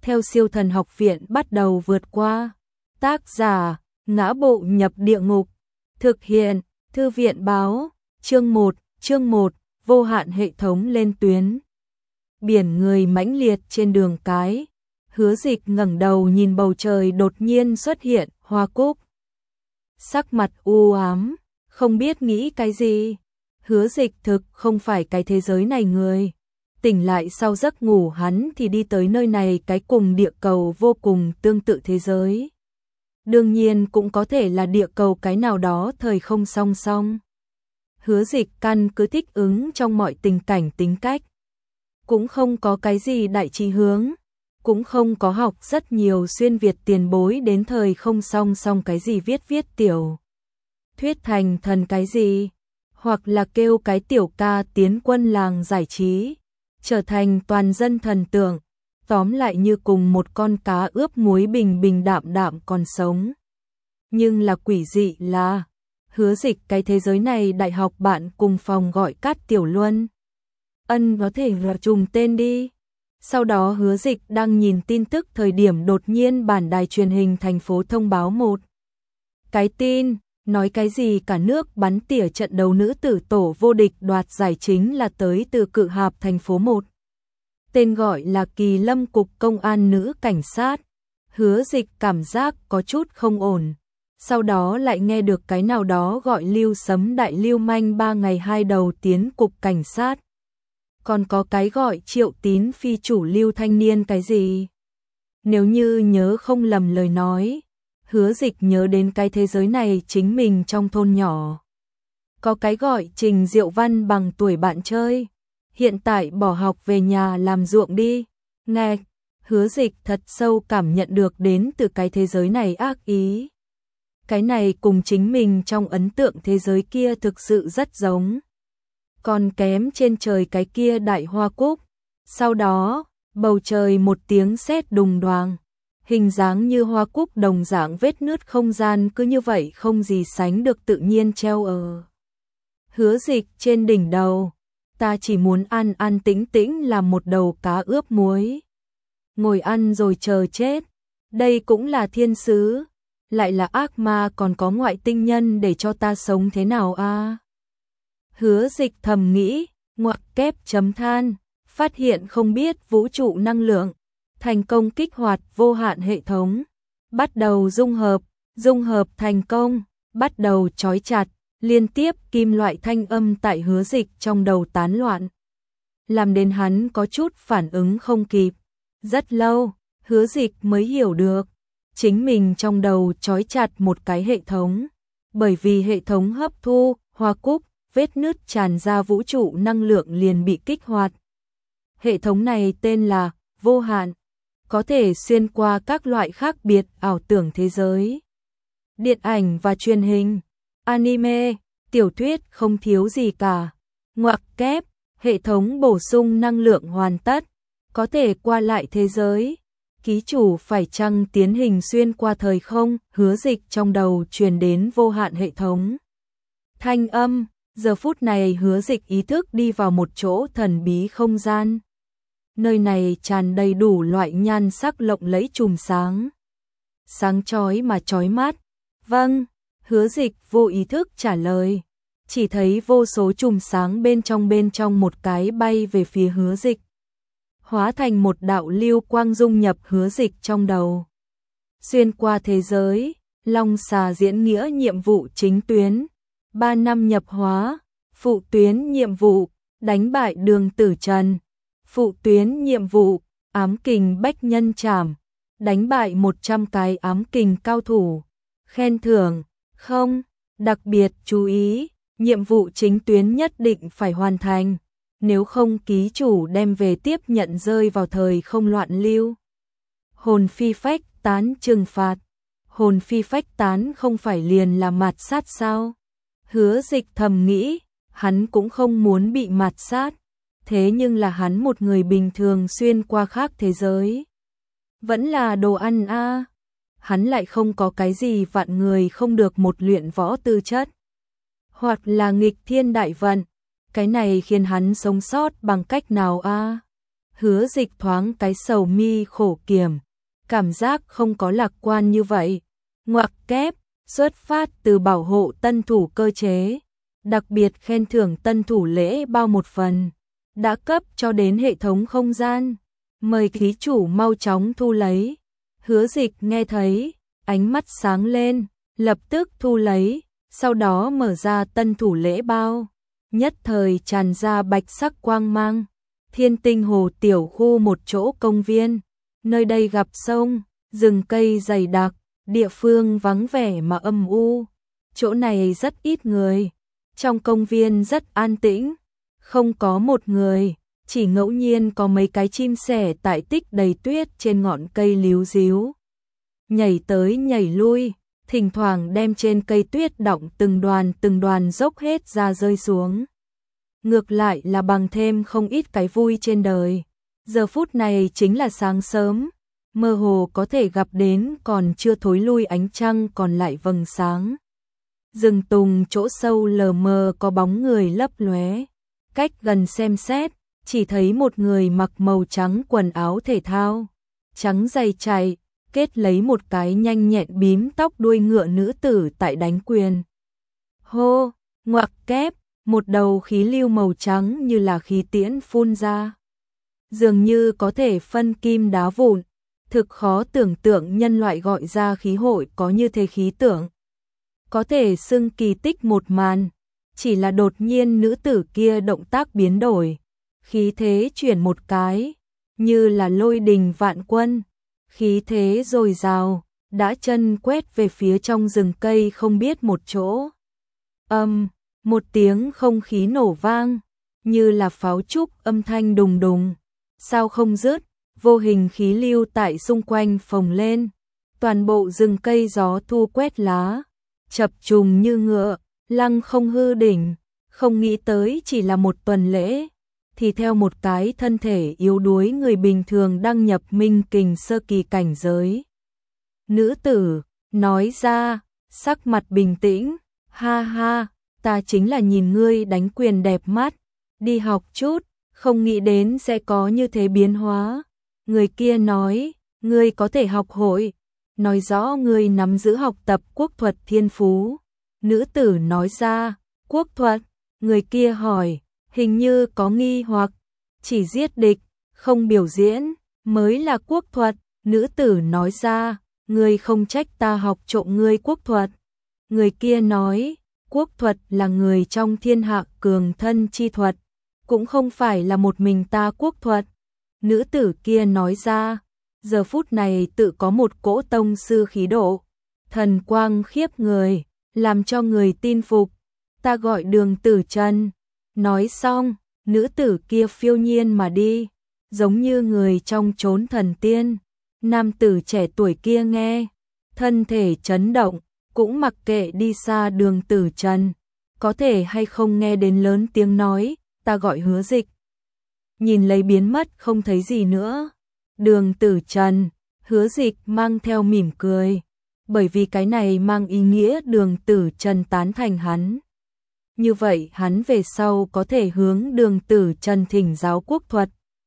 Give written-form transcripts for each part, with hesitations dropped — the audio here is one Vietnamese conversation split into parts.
theo Siêu Thần Học Viện bắt đầu vượt qua. Tác giả: Ngã Bộ Nhập Địa Ngục. Thực hiện: Thư viện báo. Chương 1, vô hạn hệ thống lên tuyến. Biển người mãnh liệt trên đường cái. Hứa Dịch ngẩng đầu nhìn bầu trời, đột nhiên xuất hiện hoa cúc. Sắc mặt u ám, không biết nghĩ cái gì. Hứa Dịch thực không phải cái thế giới này người. Tỉnh lại sau giấc ngủ, hắn thì đi tới nơi này, cái cùng địa cầu vô cùng tương tự thế giới. Đương nhiên cũng có thể là địa cầu cái nào đó thời không song song. Hứa Dịch căn cứ thích ứng trong mọi tình cảnh tính cách. Cũng không có cái gì đại chí hướng, cũng không có học rất nhiều xuyên Việt tiền bối đến thời không song song cái gì viết tiểu thuyết thành thần cái gì, hoặc là kêu cái tiểu ca tiến quân làng giải trí, trở thành toàn dân thần tượng, tóm lại như cùng một con cá ướp muối bình bình đạm đạm còn sống. Nhưng là quỷ dị là, Hứa Dịch cái thế giới này đại học bạn cùng phòng gọi Cát Tiểu Luân. Có thể là trùng tên đi. Sau đó Hứa Dịch đang nhìn tin tức thời điểm đột nhiên bản đài truyền hình thành phố thông báo một cái tin, nói cái gì cả nước bắn tỉa trận đấu nữ tử tổ vô địch đoạt giải chính là tới từ Cự Hạp thành phố 1. Tên gọi là Kỳ Lâm Cục Công an nữ cảnh sát. Hứa Dịch cảm giác có chút không ổn. Sau đó lại nghe được cái nào đó gọi Lưu Sấm đại lưu manh 3 ngày 2 đầu tiến cục cảnh sát. Còn có cái gọi Triệu Tín phi chủ lưu thanh niên cái gì. Nếu như nhớ không lầm lời nói, Hứa Dịch nhớ đến cái thế giới này chính mình trong thôn nhỏ. Có cái gọi Trình Diệu Văn bằng tuổi bạn chơi, hiện tại bỏ học về nhà làm ruộng đi. Nghe, Hứa Dịch thật sâu cảm nhận được đến từ cái thế giới này ác ý. Cái này cùng chính mình trong ấn tượng thế giới kia thực sự rất giống. Còn kém trên trời cái kia đại hoa cúc. Sau đó, bầu trời một tiếng sét đùng đoàng. Hình dáng như hoa cúc đồng dạng vết nứt không gian cứ như vậy không gì sánh được tự nhiên treo ở Hứa Dịch trên đỉnh đầu. Ta chỉ muốn an an tĩnh tĩnh làm một đầu cá ướp muối. Ngồi ăn rồi chờ chết. Đây cũng là thiên sứ. Lại là ác ma, còn có ngoại tinh nhân để cho ta sống thế nào a? Hứa Dịch thầm nghĩ, ngoặc kép chấm than, phát hiện không biết vũ trụ năng lượng, thành công kích hoạt vô hạn hệ thống, bắt đầu dung hợp thành công, bắt đầu trói chặt, liên tiếp kim loại thanh âm tại Hứa Dịch trong đầu tán loạn, làm đến hắn có chút phản ứng không kịp. Rất lâu, Hứa Dịch mới hiểu được, chính mình trong đầu trói chặt một cái hệ thống, bởi vì hệ thống hấp thu hoa cúc, vết nứt tràn ra vũ trụ năng lượng liền bị kích hoạt. Hệ thống này tên là vô hạn, có thể xuyên qua các loại khác biệt ảo tưởng thế giới. Điện ảnh và truyền hình, anime, tiểu thuyết không thiếu gì cả. Ngoặc kép, hệ thống bổ sung năng lượng hoàn tất, có thể qua lại thế giới. Ký chủ phải chăng tiến hình xuyên qua thời không? Hứa Dịch trong đầu truyền đến vô hạn hệ thống thanh âm. Giờ phút này Hứa Dịch ý thức đi vào một chỗ thần bí không gian. Nơi này tràn đầy đủ loại nhan sắc lộng lẫy chùm sáng. Sáng chói mà chói mắt. Vâng, Hứa Dịch vô ý thức trả lời. Chỉ thấy vô số chùm sáng bên trong một cái bay về phía Hứa Dịch. Hóa thành một đạo lưu quang dung nhập Hứa Dịch trong đầu. Xuyên qua thế giới, Long Xà diễn nghĩa nhiệm vụ chính tuyến. 3 năm nhập hóa, phụ tuyến nhiệm vụ, đánh bại Đường Tử Trần. Phụ tuyến nhiệm vụ, ám kình bách nhân trảm, đánh bại 100 cái ám kình cao thủ. Khen thưởng, không, đặc biệt chú ý, nhiệm vụ chính tuyến nhất định phải hoàn thành. Nếu không ký chủ đem về tiếp nhận rơi vào thời không loạn lưu. Hồn phi phách tán trừng phạt. Hồn phi phách tán không phải liền là mạt sát sao? Hứa Dịch thầm nghĩ, hắn cũng không muốn bị mạt sát. Thế nhưng là hắn một người bình thường xuyên qua khác thế giới. Vẫn là đồ ăn a. Hắn lại không có cái gì vạn người không được một luyện võ tư chất. Hoặc là nghịch thiên đại vận. Cái này khiến hắn sống sót bằng cách nào a? Hứa Dịch thoáng cái sầu mi khổ kiểm, cảm giác không có lạc quan như vậy. Ngoặc kép, xuất phát từ bảo hộ tân thủ cơ chế, đặc biệt khen thưởng tân thủ lễ bao một phần, đã cấp cho đến hệ thống không gian, mời ký chủ mau chóng thu lấy. Hứa Dịch nghe thấy, ánh mắt sáng lên, lập tức thu lấy, sau đó mở ra tân thủ lễ bao, nhất thời tràn ra bạch sắc quang mang. Thiên Tinh Hồ tiểu khu một chỗ công viên, nơi đây gặp sông, rừng cây dày đặc, địa phương vắng vẻ mà âm u, chỗ này rất ít người. Trong công viên rất an tĩnh, không có một người, chỉ ngẫu nhiên có mấy cái chim sẻ tại tích đầy tuyết trên ngọn cây líu díu, nhảy tới nhảy lui, thỉnh thoảng đem trên cây tuyết đọng từng đoàn dốc hết ra rơi xuống. Ngược lại là bằng thêm không ít cái vui trên đời. Giờ phút này chính là sáng sớm, mơ hồ có thể gặp đến còn chưa thối lui ánh trăng còn lại vầng sáng. Rừng tùng chỗ sâu lờ mờ có bóng người lấp lóe, cách gần xem xét, chỉ thấy một người mặc màu trắng quần áo thể thao, trắng giày chạy, kết lấy một cái nhanh nhẹn bím tóc đuôi ngựa nữ tử tại đánh quyền. Hô, ngoặc kép, một đầu khí lưu màu trắng như là khí tiễn phun ra, dường như có thể phân kim đá vụn, thực khó tưởng tượng nhân loại gọi ra khí hội có như thế khí tượng. Có thể xưng kỳ tích một màn, chỉ là đột nhiên nữ tử kia động tác biến đổi, khí thế chuyển một cái, như là lôi đình vạn quân, khí thế dồi dào, đã chân quét về phía trong rừng cây không biết một chỗ. Một tiếng không khí nổ vang, như là pháo trúc âm thanh đùng đùng, sao không dứt, vô hình khí lưu tại xung quanh phồng lên, toàn bộ rừng cây gió thu quét lá, chập trùng như ngựa, lăng không hư đỉnh, không nghĩ tới chỉ là một tuần lễ, thì theo một cái thân thể yếu đuối người bình thường đăng nhập minh kình sơ kỳ cảnh giới. Nữ tử, nói ra, sắc mặt bình tĩnh, ha ha, ta chính là nhìn ngươi đánh quyền đẹp mắt, đi học chút, không nghĩ đến sẽ có như thế biến hóa. Người kia nói, ngươi có thể học hội, nói rõ ngươi nắm giữ học tập quốc thuật thiên phú. Nữ tử nói ra, quốc thuật, người kia hỏi, hình như có nghi hoặc, chỉ giết địch, không biểu diễn, mới là quốc thuật. Nữ tử nói ra, ngươi không trách ta học trộm ngươi quốc thuật. Người kia nói, quốc thuật là người trong thiên hạ cường thân chi thuật, cũng không phải là một mình ta quốc thuật. Nữ tử kia nói ra, giờ phút này tự có một cỗ tông sư khí độ, thần quang khiếp người, làm cho người tin phục. Ta gọi Đường Tử Trần. Nói xong, nữ tử kia phiêu nhiên mà đi, giống như người trong chốn thần tiên. Nam tử trẻ tuổi kia nghe, thân thể chấn động, cũng mặc kệ đi xa Đường Tử Trần, có thể hay không nghe đến lớn tiếng nói, ta gọi Hứa Dịch. Nhìn lấy biến mất không thấy gì nữa. Đường Tử Trần, Hứa Dịch mang theo mỉm cười, bởi vì cái này mang ý nghĩa Đường Tử Trần tán thành hắn. Như vậy hắn về sau có thể hướng Đường Tử Trần thỉnh giáo quốc thuật.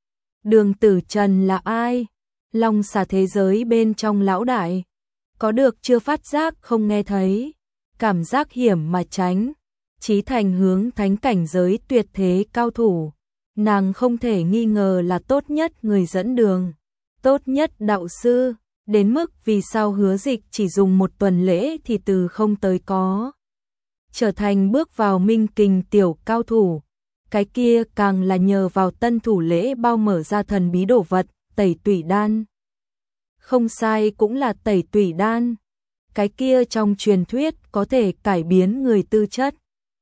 Đường Tử Trần là ai? Long xà thế giới bên trong lão đại. Có được chưa phát giác không nghe thấy, cảm giác hiểm mà tránh, chí thành hướng thánh cảnh giới tuyệt thế cao thủ. Nàng không thể nghi ngờ là tốt nhất người dẫn đường, tốt nhất đạo sư, đến mức vì sao Hứa Dịch chỉ dùng một tuần lễ thì từ không tới có, trở thành bước vào minh kình tiểu cao thủ. Cái kia càng là nhờ vào tân thủ lễ bao mở ra thần bí đồ vật, tẩy tủy đan. Không sai, cũng là tẩy tủy đan. Cái kia trong truyền thuyết có thể cải biến người tư chất,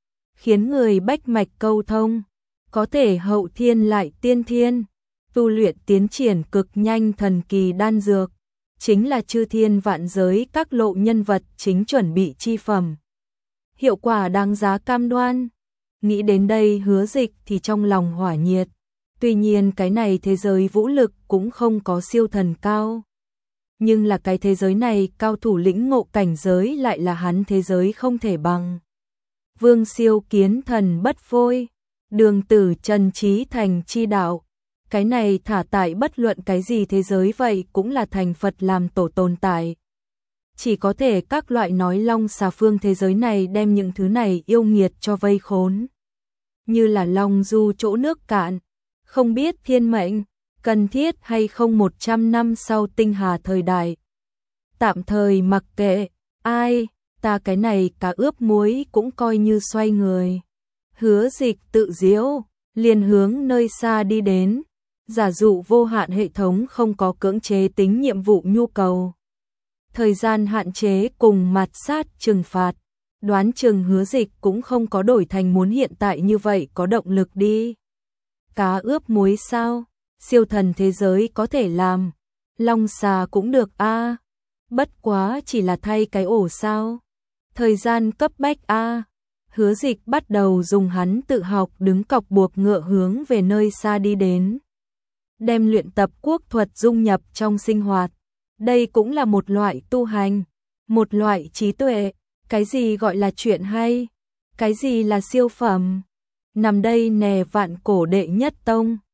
khiến người bách mạch câu thông, có thể hậu thiên lại tiên thiên, tu luyện tiến triển cực nhanh thần kỳ đan dược, chính là chư thiên vạn giới các lộ nhân vật chính chuẩn bị chi phẩm. Hiệu quả đáng giá cam đoan. Nghĩ đến đây Hứa Dịch thì trong lòng hỏa nhiệt. Tuy nhiên cái này thế giới vũ lực cũng không có siêu thần cao. Nhưng là cái thế giới này cao thủ lĩnh ngộ cảnh giới lại là hắn thế giới không thể bằng. Vương siêu kiến thần bất phôi, Đường Tử Trần trí thành chi đạo, Cái này thả tại bất luận cái gì thế giới vậy cũng là thành Phật làm tổ tồn tại. Chỉ có thể các loại nói long xà phương thế giới này đem những thứ này yêu nghiệt cho vây khốn. Như là long du chỗ nước cạn, không biết thiên mệnh, cần thiết hay không 100 năm sau tinh hà thời đại. Tạm thời mặc kệ, ai, ta cái này cá ướp muối cũng coi như xoay người. Hứa Dịch tự giễu, liền hướng nơi xa đi đến, giả dụ vô hạn hệ thống không có cưỡng chế tính nhiệm vụ nhu cầu. Thời gian hạn chế cùng mạt sát trừng phạt, đoán chừng Hứa Dịch cũng không có đổi thành muốn hiện tại như vậy có động lực đi. Cá ướp muối sao? Siêu thần thế giới có thể làm, long xà cũng được a. Bất quá chỉ là thay cái ổ sao? Thời gian cấp bách a. Hứa Dịch bắt đầu dùng hắn tự học đứng cọc buộc ngựa hướng về nơi xa đi đến. Đem luyện tập quốc thuật dung nhập trong sinh hoạt. Đây cũng là một loại tu hành, một loại trí tuệ. Cái gì gọi là chuyện hay? Cái gì là siêu phẩm? Nằm đây nè vạn cổ đệ nhất tông.